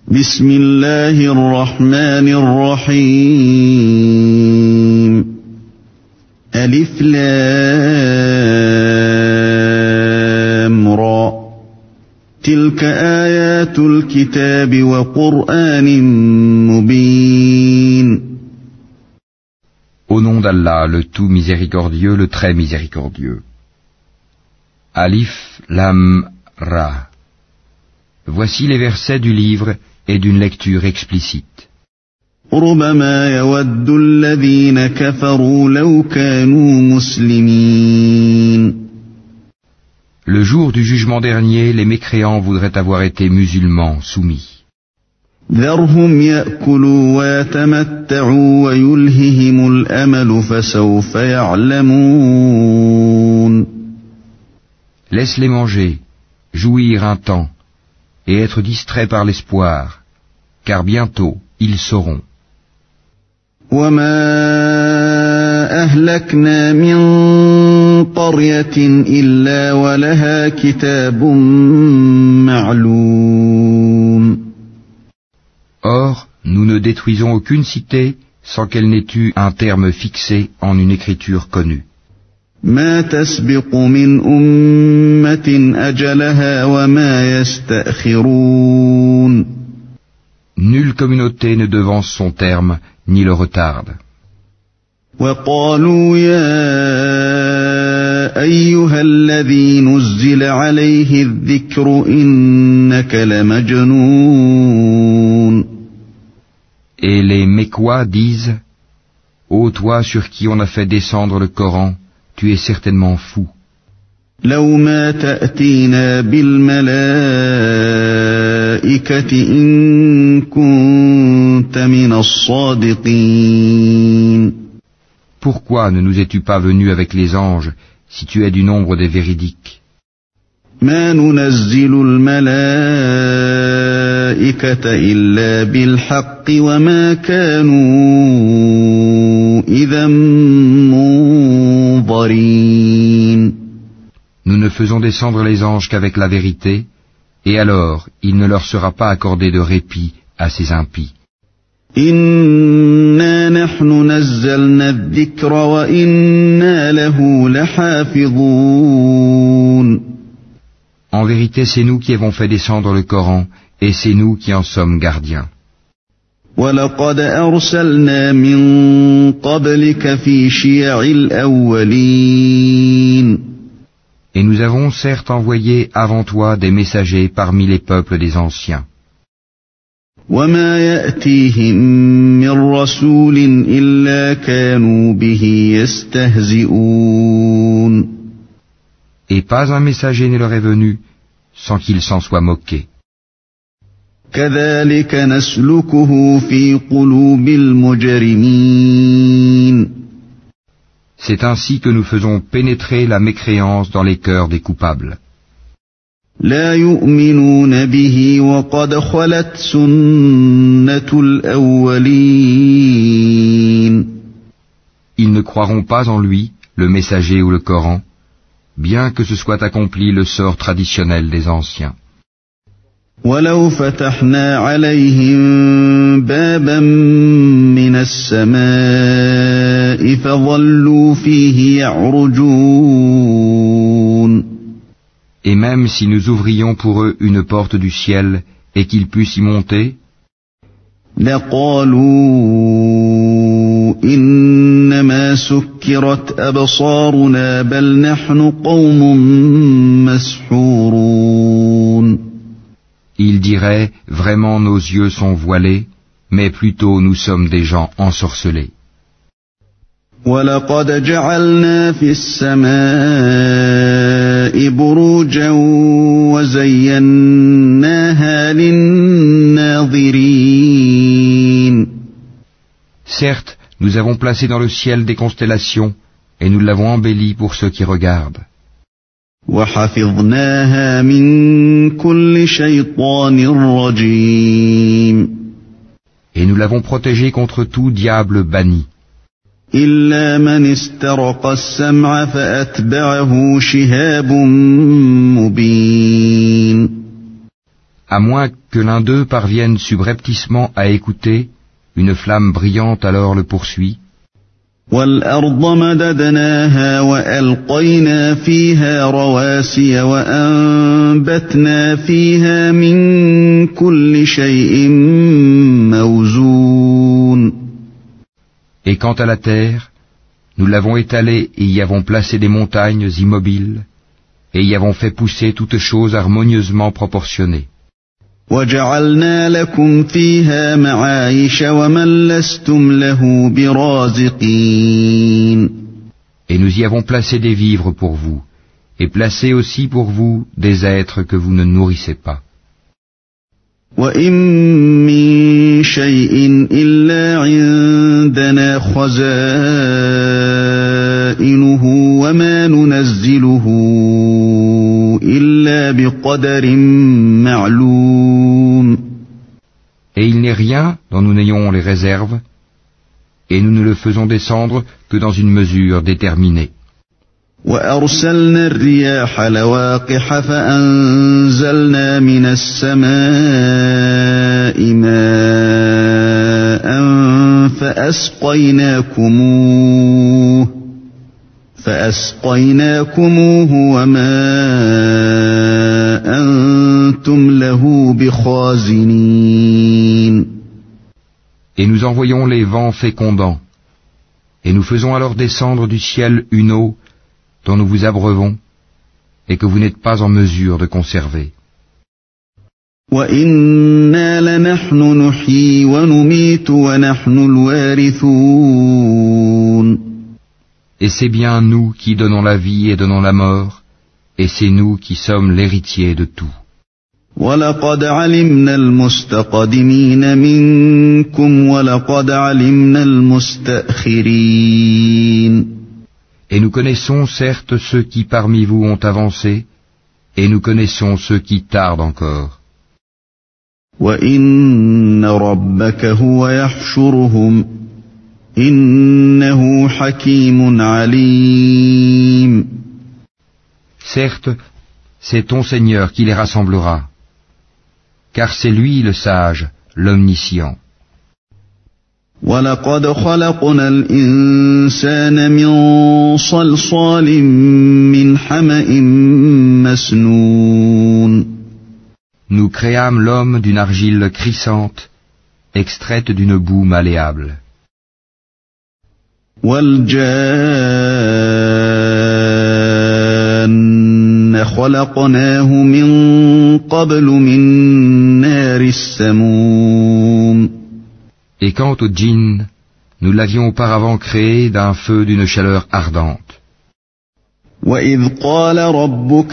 بسم الله الرحمن الرحيم ألف لام را تلك آيات الكتاب وقرآن مبين. Au nom d'Allah, le tout miséricordieux, le très miséricordieux. Alif, Lam, Ra. Voici les versets du livre et d'une lecture explicite. ربما يود الذين كفروا لو كانوا مسلمين. Le jour du jugement dernier, les mécréants voudraient avoir été musulmans, soumis. ذرهم يأكلوا ويتمتعوا ويلههم الأمل فسوف يعلمون. Laisse-les manger, jouir un temps, et être distraits par l'espoir, car bientôt ils sauront. وما أهلكنا من قرية إلا ولها كتاب معلوم. Or, nous ne détruisons aucune cité sans qu'elle n'ait eu un terme fixé en une écriture connue. ما تسبق من أمة أجلها وما يستأخرون. Nulle communauté ne devance son terme, ni le retarde. وقالوا يا أيها الذي نزل عليه الذكر إنك لمجنون. Et les Mécois disent, ô toi sur qui on a fait descendre le Coran, tu es certainement fou. لو ما تأتينا بالملائكة إن كنت من الصادقين. Pourquoi ne nous es-tu pas venu avec les anges, si tu es du nombre des véridiques? ما ننزل الملائكة إلا بالحق وما كانوا إذا منظرين. Nous ne faisons descendre les anges qu'avec la vérité, et alors il ne leur sera pas accordé de répit à ces impies. إنا نحن نزلنا الذكر وإنا له لحافظون. En vérité, c'est nous qui avons fait descendre le Coran, et c'est nous qui en sommes gardiens. وَلَقَدْ أَرْسَلْنَا مِن قَبْلِكَ فِي شِيَعِ الْأَوَّلِينَ. Et nous avons certes envoyé avant toi des messagers parmi les peuples des anciens. وَمَا يَأْتِيهِم مِّن رَّسُولٍ إِلَّا كَانُوا بِهِ يَسْتَهْزِئُونَ. Et pas un messager ne leur est venu sans qu'ils s'en soient moqués. كَذَلِكَ نَسْلُكُهُ فِي قُلُوبِ الْمُجْرِمِينَ. C'est ainsi que nous faisons pénétrer la mécréance dans les cœurs des coupables. لا يؤمنون به وقد خلت سنة الأولين. Ils ne croiront pas en lui, le messager ou le Coran, bien que ce soit accompli le sort traditionnel des anciens. ولو فتحنا عليهم بابا من السماء فظلوا فيه يعرجون. Et même si nous ouvrions pour eux une porte du ciel et qu'ils puissent y monter, لقالوا إنما سكرت أبصارنا بل نحن قوم مسحورون. ils diraient, vraiment nos yeux sont voilés, mais plutôt nous sommes des gens ensorcelés. وَلَقَدْ جَعَلْنَا فِي السَّمَاءِ بُرُوجًا وَزَيَّنَّاهَا لِلنَّاظِرِينَ. Certes, nous avons placé dans le ciel des constellations, et nous l'avons embelli pour ceux qui regardent. وَحَفِظْنَاهَا مِن كُلِّ شَيْطَانٍ رَّجِيمٍ. Et nous l'avons protégé contre tout diable banni. إِلَّا مَنِ اسْتَرَقَ السَّمْعَ فَأَتْبَعَهُ شِهَابٌ مُّبِينٌ. à moins que l'un d'eux parvienne subrepticement à écouter, une flamme brillante alors le poursuit. وَالْأَرْضَ مَدَدْنَاهَا وَأَلْقَيْنَا فِيهَا رَوَاسِيَ وَأَنبَتْنَا فِيهَا مِن كُلِّ شَيْءٍ مَّوْزُونٍ. Et quant à la terre, nous l'avons étalée et y avons placé des montagnes immobiles, et y avons fait pousser toutes choses harmonieusement proportionnées. وَجَعَلْنَا لَكُمْ فِيهَا مَعَايِشَ وَمَن لَّسْتُمْ لَهُ بِرَازِقِينَ. Et nous y avons placé des vivres pour vous, et placé aussi pour vous des êtres que vous ne nourrissez pas. وَإِن مِّن شَيْءٍ إِلَّا عِندَنَا خَزَائِنُهُ وَمَا نُنَزِّلُهُ إِلَّا بِقَدَرٍ مَّعْلُومٍ. Et il n'est rien dont nous n'ayons les réserves, et nous ne le faisons descendre que dans une mesure déterminée. وَأَرْسَلْنَا الرِّيَاحَ لَوَاقِحَ فَأَنزَلْنَا مِنَ السَّمَاءِ مَاءً فَأَسْقَيْنَاكُمُوهُ وَمَا أَنْتُمْ لَهُ بِخَازِنِينَ. Et nous envoyons les vents fécondants, et nous faisons alors descendre du ciel une eau dont nous vous abreuvons, et que vous n'êtes pas en mesure de conserver. وَإِنَّا لَنَحْنُ نُحْيِي وَنُمِيتُ وَنَحْنُ الْوَارِثُونَ. Et c'est bien nous qui donnons la vie et donnons la mort, et c'est nous qui sommes l'héritier de tout. وَلَقَدْ عَلِمْنَا الْمُسْتَقْدِمِينَ مِنكُمْ وَلَقَدْ عَلِمْنَا الْمُسْتَأْخِرِينَ. Et nous connaissons certes ceux qui parmi vous ont avancé, et nous connaissons ceux qui tardent encore. وَإِنَّ رَبَّكَ هُوَ يَحْشُرُهُمْ إِنَّهُ حَكِيمٌ عَلِيمٌ. Certes, c'est ton Seigneur qui les rassemblera, car c'est lui le sage, l'omniscient. وَلَقَدْ خَلَقْنَا الْإِنسَانَ مِنْ صَلْصَالٍ مِّنْ حَمَإٍ مَّسْنُونٍ. Nous créâmes l'homme d'une argile crissante, extraite d'une boue malléable. وَالْجَانَّ خَلَقْنَاهُ مِنْ قَبْلُ مِنْ نَارِ السَّمُومِ. Et quant au djinn, nous l'avions auparavant créé d'un feu d'une chaleur ardente. وَإِذْ قَالَ رَبُّكَ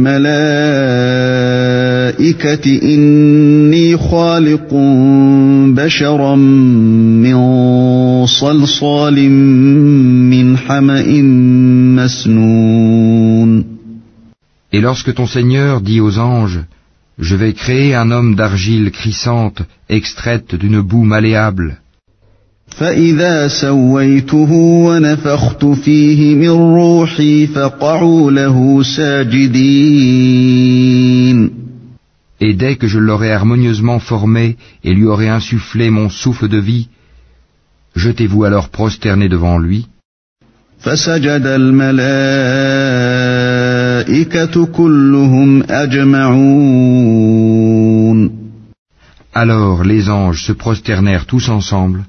لِلْمَلَائِكَةِ إِنِّي خَالِقٌ بَشَرًا مِّن صَلْصَالٍ مِّنْ حَمَإٍ مَّسْنُونٍ. Et lorsque ton Seigneur dit aux anges, je vais créer un homme d'argile crissante, extraite d'une boue malléable. فَإِذَا سَوَّيْتُهُ وَنَفَخْتُ فِيهِ مِنْ رُوحِي فَقَعُوا لَهُ سَاجِدِينَ. Et dès que je l'aurai harmonieusement formé et lui aurai insufflé mon souffle de vie, jetez-vous alors prosterné devant lui. فَسَجَدَ الْمَلَائِكَةُ كُلُّهُمْ أَجْمَعُونَ. Alors les anges se prosternèrent tous ensemble,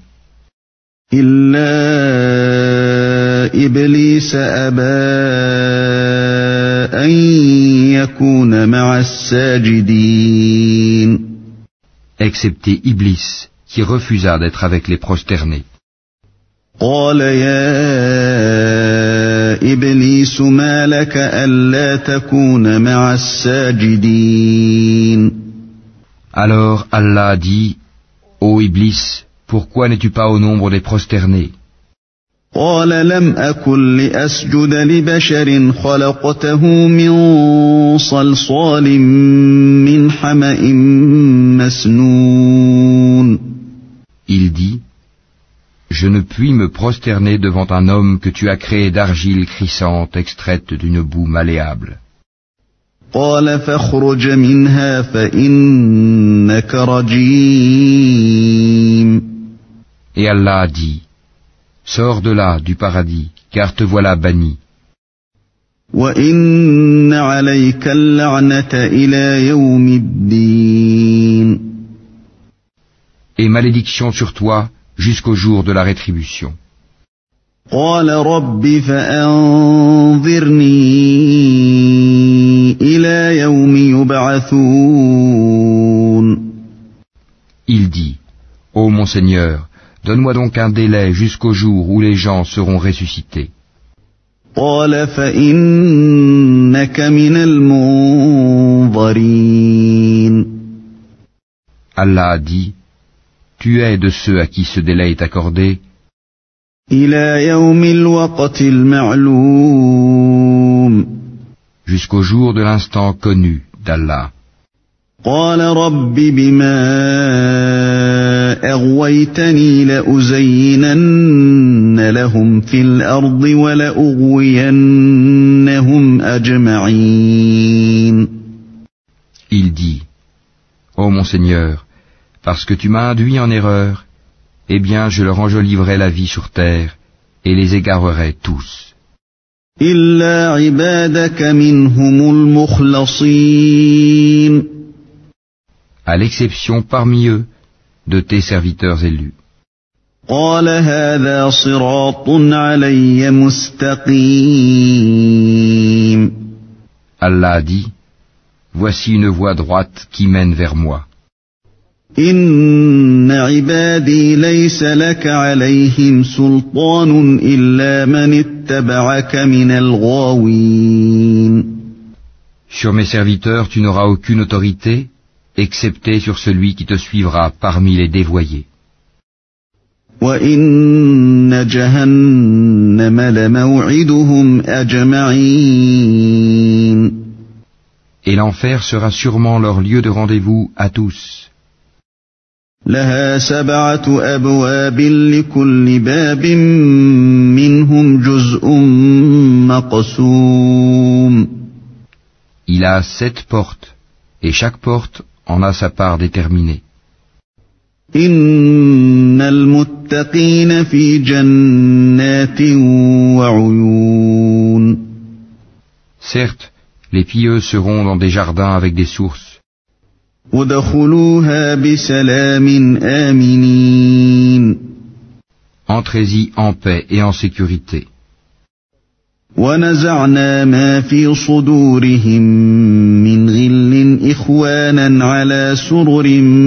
إِلَّا إِبْلِيسَ أَبَى أَن يَكُونَ مَعَ السَّاجِدِينَ. excepté Iblis, qui refusa d'être avec les prosternés. قَالَ يَا إِبْلِيسُ مَا لَكَ أَلَّا تَكُونَ مَعَ السَّاجِدِينَ. Alors Allah dit, ô Iblis, pourquoi n'es-tu pas au nombre des prosternés? قَالَ لَمْ أَكُنْ لِأَسْجُدَ لِبَشَرٍ خَلَقْتَهُ مِنْ صَلْصَالٍ مِّنْ حَمَإٍ مَّسْنُونٍ. Il dit, je ne puis me prosterner devant un homme que tu as créé d'argile crissante extraite d'une boue malléable. قال فاخرج منها فإنك رجيم. Et Allah a dit, sors de là, du paradis, car te voilà banni. وإن عليك اللعنة إلى يوم الدين. Et malédiction sur toi jusqu'au jour de la rétribution. قال رب فأنظرني إلى يوم يبعثون. Il dit, ô mon Seigneur, donne-moi donc un délai jusqu'au jour où les gens seront ressuscités. قال فإنك من المنظرين. Allah a dit, tu es de ceux à qui ce délai est accordé, إلى يوم الوقت المعلوم. jusqu'au jour de l'instant connu d'Allah. قال رب بما أغويتني لأزينن لهم في الأرض ولأغوينهم أجمعين. Il dit, ô mon Seigneur, parce que tu m'as induit en erreur, eh bien je leur enjoliverai la vie sur terre et les égarerai tous. إلا عبادك منهم المخلصين. À l'exception parmi eux de tes serviteurs élus. قال هذا صراط علي مستقيم. Allah a dit, voici une voie droite qui mène vers moi. إن عبادي ليس لك عليهم سلطان إلا من اتبعك من الغاوين. Sur mes serviteurs, tu n'auras aucune autorité, excepté sur celui qui te suivra parmi les dévoyés. وإن جهنم لموعدهم أجمعين. Et l'enfer sera sûrement leur lieu de rendez-vous à tous. لها 7 أبواب لكل باب منهم جزء مقسوم. Il a 7 portes, et chaque porte en a sa part déterminée. إن المتقين في جنات وعيون. Certes, les pieux seront dans des jardins avec des sources. ادخلوها بسلام آمنين. Entrez-y en paix et en sécurité. ونزعنا ما في صدورهم من غل إخوانا على سرر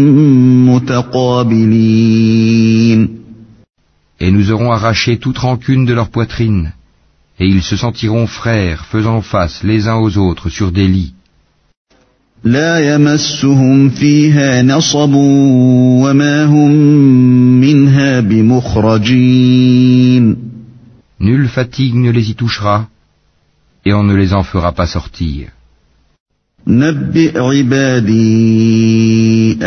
متقابلين. Et nous aurons arraché toute rancune de leur poitrine, et ils se sentiront frères faisant face les uns aux autres sur des lits. لا يمسهم فيها نصب وما هم منها بمخرجين. Nulle fatigue ne les y touchera, et on ne les en fera pas sortir. نبئ عبادي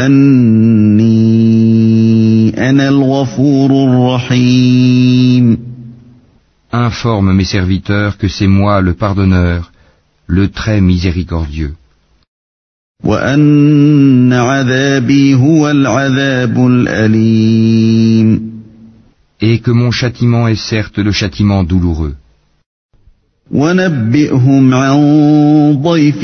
أني أنا الغفور الرحيم. Informe mes serviteurs que c'est moi le pardonneur, le très miséricordieux. وأن عذابي هو العذاب الأليم. Et que mon châtiment est certes le châtiment douloureux. ونبئهم عن ضيف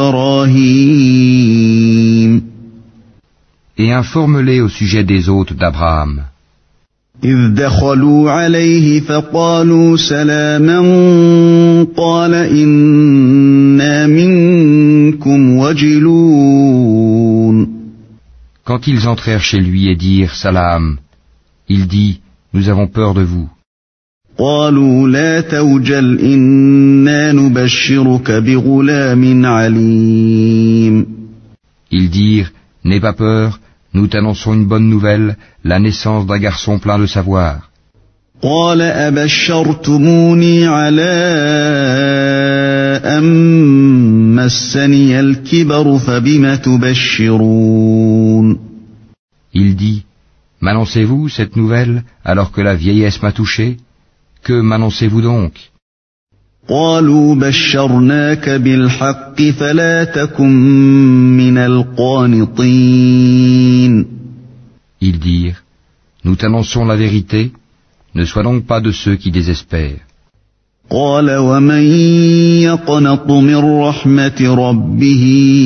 إبراهيم. Et informe-les au sujet des hôtes d'Abraham. إذ دخلوا عليه فقالوا سلاما قال إنا منكم وجلون. Quand ils entrèrent chez lui et dirent salam, il dit, nous avons peur de vous. قالوا لا توجل إنا نبشرك بغلام عليم. Ils dirent, n'aie pas peur, nous t'annonçons une bonne nouvelle, la naissance d'un garçon plein de savoir. قال أبشرتموني على أن مسني الكبر فبم تبشرون. Il dit, m'annoncez-vous cette nouvelle alors que la vieillesse m'a touché? Que m'annoncez-vous donc? قالوا بشرناك بالحق فلا تكن من القانطين. Ils dirent, nous t'annonçons la vérité, ne sois donc pas de ceux qui désespèrent. قال ومن يقنط من رحمة ربه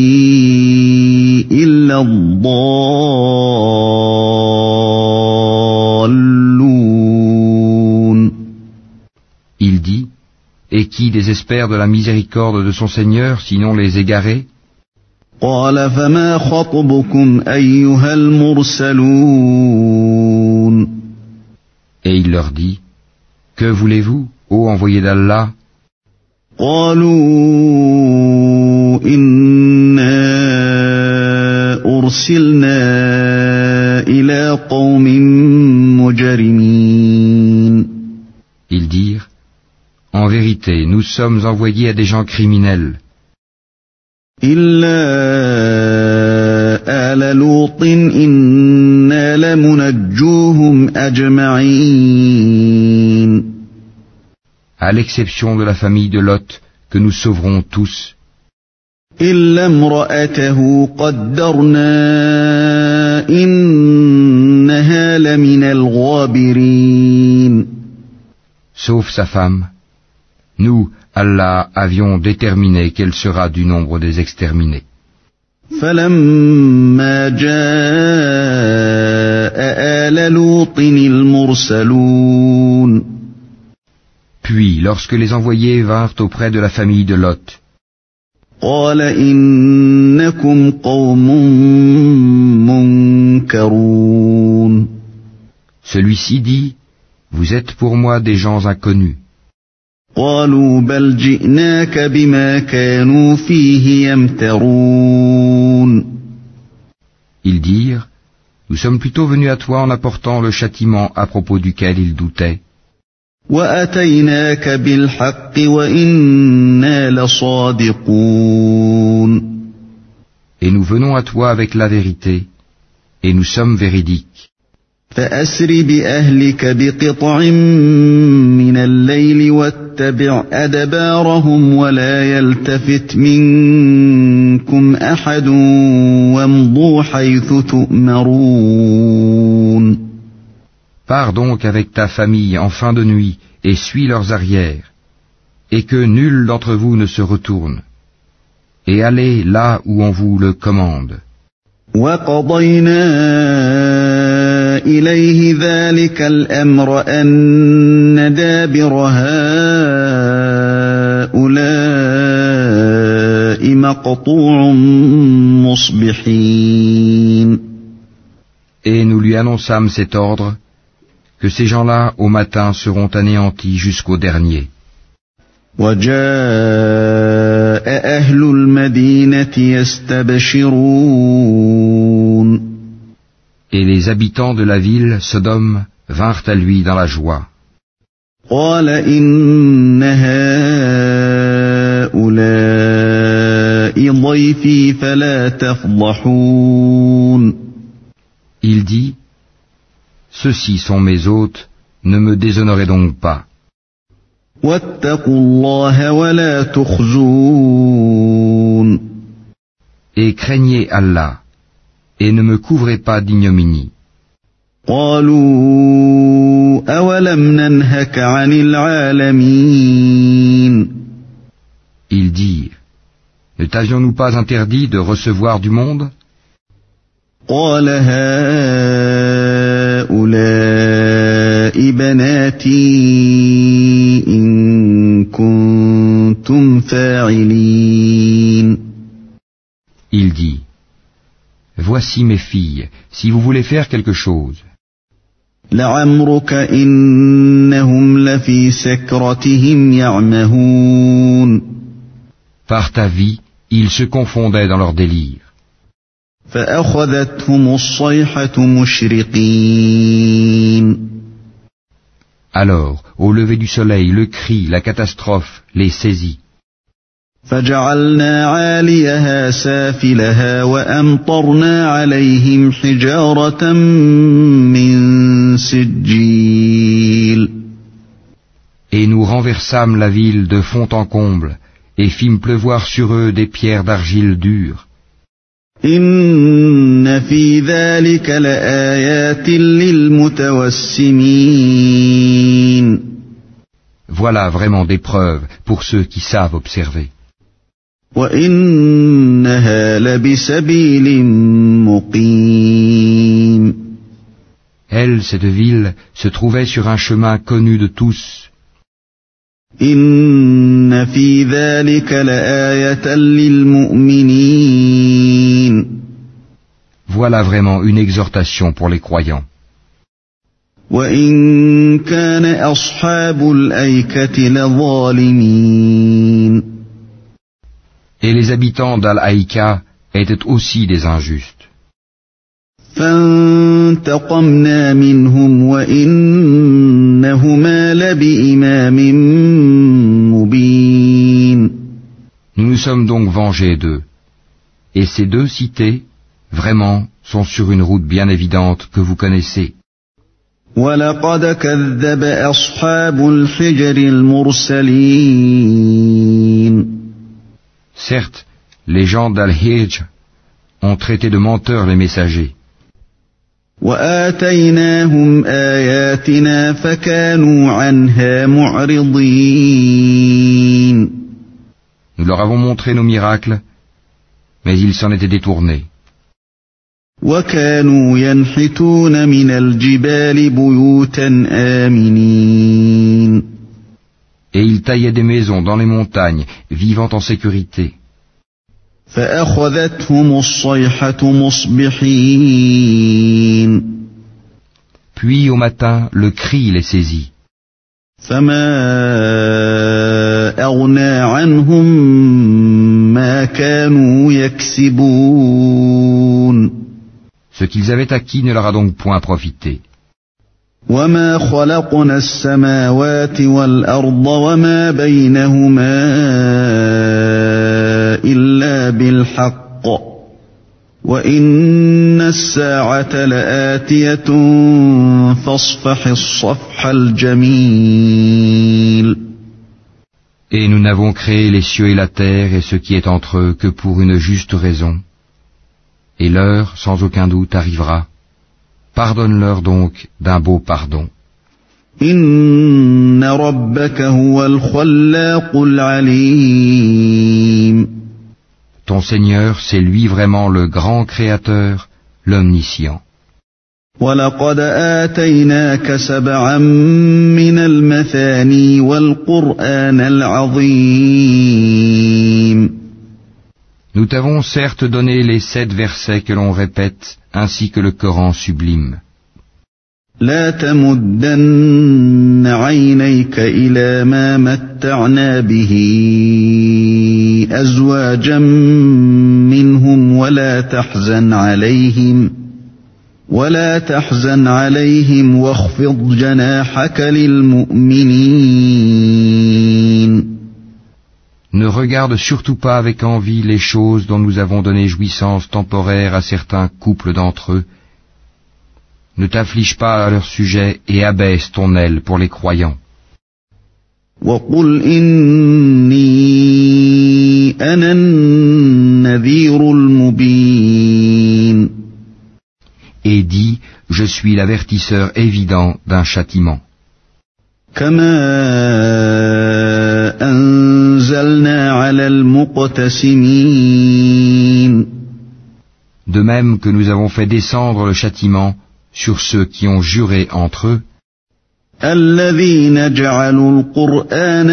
إلا الضالون. Il dit, et qui désespère de la miséricorde de son Seigneur, sinon les égarés? قال فما خطبكم أيها المرسلون. Et il leur dit, que voulez-vous, ô envoyé d'Allah? قالوا إنا أرسلنا إلى قوم مجرمين. Ils dirent, en vérité, nous sommes envoyés à des gens criminels. إلا آل لوط إنا لمنجوهم أجمعين. À l'exception de la famille de Lot, que nous sauverons tous. إلا امرأته قدرنا إنها لمن الغابرين. Sauf sa femme. Nous, Allah, avions déterminé qu'elle sera du nombre des exterminés. فلما جاء آل لوط المرسلون. Puis, lorsque les envoyés vinrent auprès de la famille de Lot, قال إنكم قوم منكرون. celui-ci dit, vous êtes pour moi des gens inconnus. قالوا بل جئناك بما كانوا فيه يمترون. Ils dirent, nous sommes plutôt venus à toi en apportant le châtiment à propos duquel ils doutaient. وأتيناك بالحق وإنا لصادقون. Et nous venons à toi avec la vérité, et nous sommes véridiques. فأسر بأهلك بقطع من الليل واتبع أدبارهم ولا يلتفت منكم أحد وامضوا حيث تؤمرون. Pars donc avec ta famille en fin de nuit et suis leurs arrières, et que nul d'entre vous ne se retourne, et allez là où on vous le commande. وقضينا إليه ذلك الأمر أن دابر هؤلاء مقطوع مصبحين. Et nous lui annonçâmes cet ordre, que ces gens-là, au matin, seront anéantis jusqu'au dernier. وجاء أهل المدينة يستبشرون. Et les habitants de la ville, Sodome, vinrent à lui dans la joie. قال إن هؤلاء ضيفي فلا تفضحون. Il dit, ceux-ci sont mes hôtes, ne me déshonorez donc pas. واتقوا الله ولا تخزون. Et craignez Allah, et ne me couvrez pas d'ignominie. قالوا أولم ننهك عن العالمين. Ils dirent, ne t'avions-nous pas interdit de recevoir du monde? قال هؤلاء بناتي إن كنتم فاعلين. Il dit, voici mes filles, si vous voulez faire quelque chose. لعمرك إنهم لفي سكرتهم يعمهون. Par ta vie, ils se confondaient dans leur délire. فأخذتهم الصيحة مشرقين. Alors, au lever du soleil, le cri, la catastrophe les saisit. فجعلنا عاليها سافلها وأمطرنا عليهم حجارة من سجيل. Et nous renversâmes la ville de fond en comble et fîmes pleuvoir sur eux des pierres d'argile dure. إن في ذلك لآيات للمتوسمين. Voilà vraiment des preuves pour ceux qui savent observer. وإنها لبسبيل مقيم. Elle, cette ville, se trouvait sur un chemin connu de tous. إن في ذلك لآية للمؤمنين. Voilà vraiment une exhortation pour les croyants. وإن كان أصحاب الأيكة لظالمين. Et les habitants d'Al-Haïka étaient aussi des injustes. فانتقمنا منهم وإنهما لبإمام مبين. Nous nous sommes donc vengés d'eux. Et ces deux cités, vraiment, sont sur une route bien évidente que vous connaissez. ولقد كذب أصحاب الحجر المرسلين. Certes, les gens d'Al-Hijr ont traité de menteurs les messagers. وآتيناهم آياتنا فكانوا عنها معرضين. Nous leur avons montré nos miracles, mais ils s'en étaient détournés. وكانوا ينحتون من الجبال بيوتا آمنين. Et ils taillaient des maisons dans les montagnes, vivant en sécurité. فأخذتهم الصيحة مصبحين. Puis au matin, le cri les saisit. فما أغنى عنهم ما كانوا يكسبون. Ce qu'ils avaient acquis ne leur a donc point profité. وما خلقنا السماوات والأرض وما بينهما إلا بالحق وإن الساعة لآتية فاصفح الصفح الجميل. Et nous n'avons créé les cieux et la terre et ce qui est entre eux que pour une juste raison. Et l'heure, sans aucun doute, arrivera. Pardonne-leur donc d'un beau pardon. Inna rabbaka huwa al-khallaqul alim. Ton Seigneur, c'est lui vraiment le grand Créateur, l'Omniscient. وَلَقَدْ آتَيْنَاكَ سَبْعًا مِنَ الْمَثَانِي وَالْقُرْآنَ الْعَظِيمَ. Nous t'avons certes donné les 7 versets que l'on répète, ainsi que le Coran sublime. لا تمدن عينيك إلى ما متعنا به أزواجا منهم ولا تحزن عليهم واخفض جناحك للمؤمنين. Ne regarde surtout pas avec envie les choses dont nous avons donné jouissance temporaire à certains couples d'entre eux. Ne t'afflige pas à leur sujet et abaisse ton aile pour les croyants. وَقُلْ إِنِّي أَنَا النَّذِيرُ الْمُبِينُ. Et dis, je suis l'avertisseur évident d'un châtiment. كَمَا أَنزَلْنَا عَلَى الْمُقْتَسِمِينَ. De même que nous avons fait descendre le châtiment sur ceux qui ont juré entre eux, الَّذِينَ جَعَلُوا الْقُرْآنَ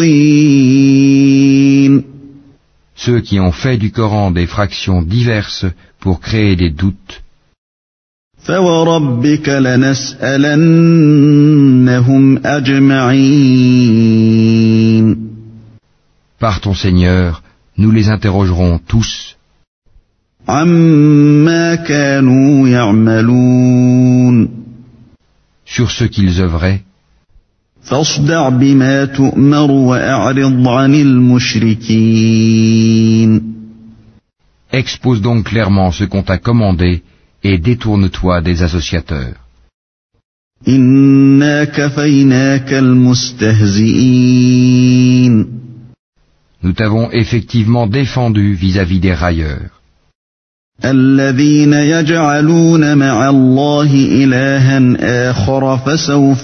عِضِينَ. Ceux qui ont fait du Coran des fractions diverses pour créer des doutes. فَوَرَبِّكَ لَنَسْأَلَنَّهُمْ أَجْمَعِينَ. Par ton Seigneur, nous les interrogerons tous. عَمَّا كَانُوا يَعْمَلُونَ. Sur ce qu'ils œuvraient. فاصدع بما تؤمر وأعرض عن المشركين. Expose donc clairement ce qu'on t'a commandé et détourne-toi des associateurs. إنا كفيناك المستهزئين. Nous t'avons effectivement défendu vis-à-vis des railleurs. الذين يجعلون مع الله إلها آخر فسوف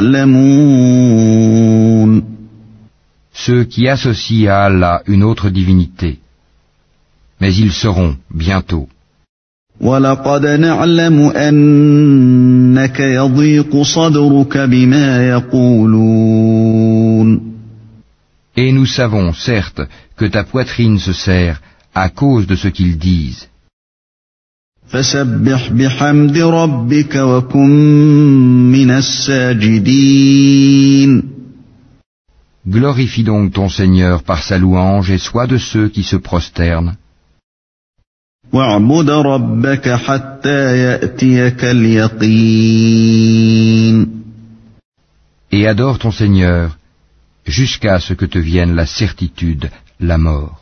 يعلمون. Ceux qui associent à Allah une autre divinité. Mais ils sauront bientôt. وَلَقَدْ نَعْلَمُ أَنَّكَ يَضِيقُ صَدْرُكَ بِمَا يَقُولُونَ. Et nous savons, certes, que ta poitrine se serre à cause de ce qu'ils disent. فَسَبِّحْ بِحَمْدِ رَبِّكَ وَكُن مِّنَ السَّاجِدِينَ. Glorifie donc ton Seigneur par sa louange et sois de ceux qui se prosternent. وَاعْبُدْ رَبَّكَ حَتَّى يَأْتِيَكَ الْيَقِينُ. Et adore ton Seigneur jusqu'à ce que te vienne la certitude, la mort.